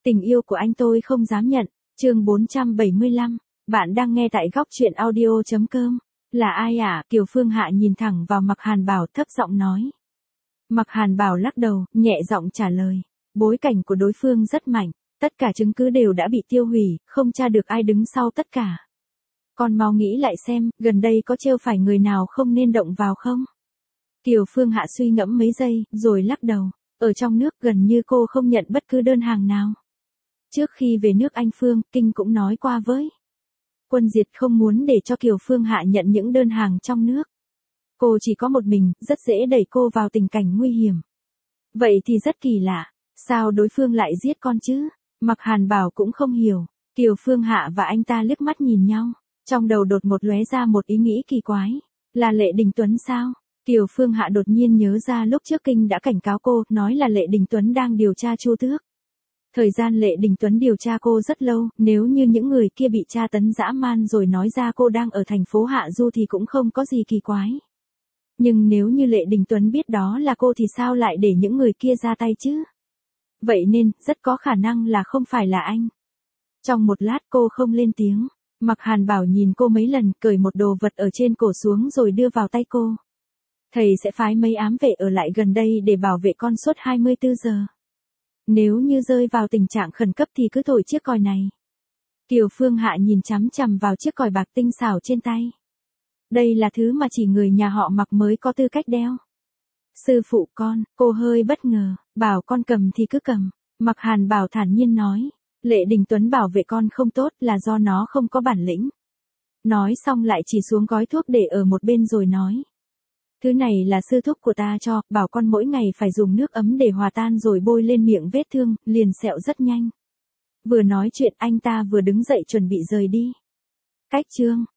Tình yêu của anh tôi không dám nhận. Chương 475. Bạn đang nghe tại góc truyện audio.com. Là ai ạ? Kiều Phương Hạ nhìn thẳng vào Mạc Hàn Bảo thấp giọng nói. Mạc Hàn Bảo lắc đầu, nhẹ giọng trả lời. Bối cảnh của đối phương rất mạnh. Tất cả chứng cứ đều đã bị tiêu hủy, không tra được ai đứng sau tất cả. Con mau nghĩ lại xem, gần đây có trêu phải người nào không nên động vào không? Kiều Phương Hạ suy ngẫm mấy giây, rồi lắc đầu. Ở trong nước gần như cô không nhận bất cứ đơn hàng nào. Trước khi về nước anh Phương, Kinh cũng nói qua với Quân Diệt không muốn để cho Kiều Phương Hạ nhận những đơn hàng trong nước. Cô chỉ có một mình, rất dễ đẩy cô vào tình cảnh nguy hiểm. Vậy thì rất kỳ lạ, sao đối phương lại giết con chứ? Mạc Hàn Bảo cũng không hiểu. Kiều Phương Hạ và anh ta liếc mắt nhìn nhau. Trong đầu đột ngột lóe ra một ý nghĩ kỳ quái. Là Lệ Đình Tuấn sao? Kiều Phương Hạ đột nhiên nhớ ra lúc trước Kinh đã cảnh cáo cô, nói là Lệ Đình Tuấn đang điều tra Chu Tước. Thời gian Lệ Đình Tuấn điều tra cô rất lâu, nếu như những người kia bị tra tấn dã man rồi nói ra cô đang ở thành phố Hạ Du thì cũng không có gì kỳ quái. Nhưng nếu như Lệ Đình Tuấn biết đó là cô thì sao lại để những người kia ra tay chứ? Vậy nên, rất có khả năng là không phải là anh. Trong một lát cô không lên tiếng. Mạc Hàn Bảo nhìn cô mấy lần, cởi một đồ vật ở trên cổ xuống rồi đưa vào tay cô. Thầy sẽ phái mấy ám vệ ở lại gần đây để bảo vệ con suốt 24 giờ. Nếu như rơi vào tình trạng khẩn cấp thì cứ thổi chiếc còi này. Kiều Phương Hạ nhìn chằm chằm vào chiếc còi bạc tinh xảo trên tay. Đây là thứ mà chỉ người nhà họ Mạc mới có tư cách đeo. Sư phụ con, cô hơi bất ngờ, bảo con cầm thì cứ cầm. Mạc Hàn Bảo thản nhiên nói. Lệ Đình Tuấn bảo vệ con không tốt là do nó không có bản lĩnh. Nói xong lại chỉ xuống gói thuốc để ở một bên rồi nói. Thứ này là sư thúc của ta cho, bảo con mỗi ngày phải dùng nước ấm để hòa tan rồi bôi lên miệng vết thương, liền sẹo rất nhanh. Vừa nói chuyện anh ta vừa đứng dậy chuẩn bị rời đi. Cách chương